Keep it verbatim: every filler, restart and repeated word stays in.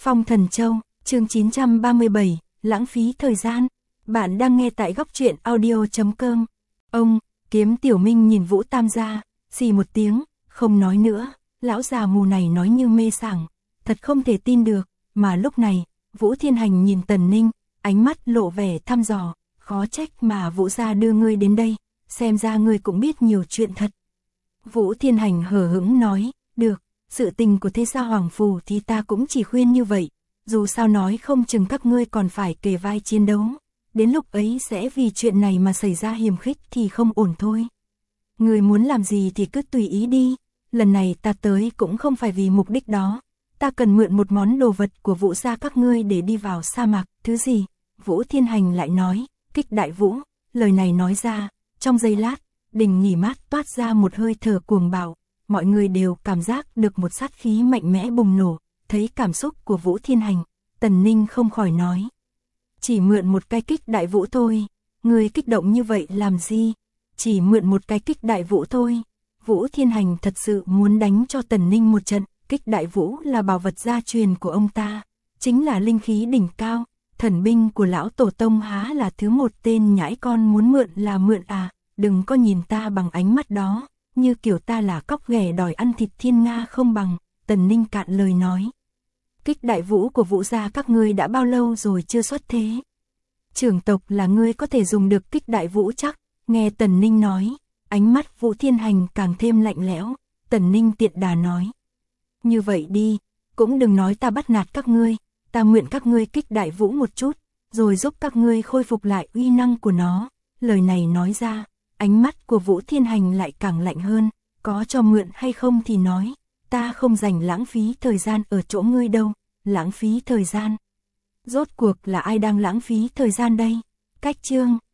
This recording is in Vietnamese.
Phong Thần Châu, chương chín trăm ba mươi bảy, lãng phí thời gian. Bạn đang nghe tại góc truyện audio chấm com. Ông, Kiếm Tiểu Minh nhìn Vũ Tam gia, xì một tiếng, không nói nữa. Lão già mù này nói như mê sảng, thật không thể tin được. Mà lúc này, Vũ Thiên Hành nhìn Tần Ninh, ánh mắt lộ vẻ thăm dò. Khó trách mà Vũ gia đưa ngươi đến đây, xem ra ngươi cũng biết nhiều chuyện thật. Vũ Thiên Hành hờ hững nói, được, sự tình của thế gia Hoàng Phủ thì ta cũng chỉ khuyên như vậy. Dù sao nói không chừng các ngươi còn phải kề vai chiến đấu. Đến lúc ấy sẽ vì chuyện này mà xảy ra hiềm khích thì không ổn thôi. Ngươi muốn làm gì thì cứ tùy ý đi. Lần này ta tới cũng không phải vì mục đích đó. Ta cần mượn một món đồ vật của Vũ gia các ngươi để đi vào sa mạc. Thứ gì? Vũ Thiên Hành lại nói, Kích Đại Vũ. Lời này nói ra, trong giây lát, Đình Nghỉ Mát toát ra một hơi thở cuồng bạo. Mọi người đều cảm giác được một sát khí mạnh mẽ bùng nổ. Thấy cảm xúc của Vũ Thiên Hành, Tần Ninh không khỏi nói. Chỉ mượn một cái Kích Đại Vũ thôi. Người kích động như vậy làm gì? Chỉ mượn một cái Kích Đại Vũ thôi. Vũ Thiên Hành thật sự muốn đánh cho Tần Ninh một trận. Kích Đại Vũ là bảo vật gia truyền của ông ta, chính là linh khí đỉnh cao. Thần binh của lão tổ tông há là thứ một tên nhãi con muốn mượn là mượn à. Đừng có nhìn ta bằng ánh mắt đó, như kiểu ta là cóc ghẻ đòi ăn thịt thiên nga không bằng. Tần Ninh cạn lời nói. Kích Đại Vũ của Vũ gia các ngươi đã bao lâu rồi chưa xuất thế? Trưởng tộc là ngươi có thể dùng được Kích Đại Vũ chắc? Nghe Tần Ninh nói, ánh mắt Vũ Thiên Hành càng thêm lạnh lẽo. Tần Ninh tiện đà nói. Như vậy đi, cũng đừng nói ta bắt nạt các ngươi. Ta nguyện các ngươi Kích Đại Vũ một chút, rồi giúp các ngươi khôi phục lại uy năng của nó. Lời này nói ra, ánh mắt của Vũ Thiên Hành lại càng lạnh hơn. Có cho mượn hay không thì nói. Ta không dành lãng phí thời gian ở chỗ ngươi đâu. Lãng phí thời gian. Rốt cuộc là ai đang lãng phí thời gian đây? Cách chương.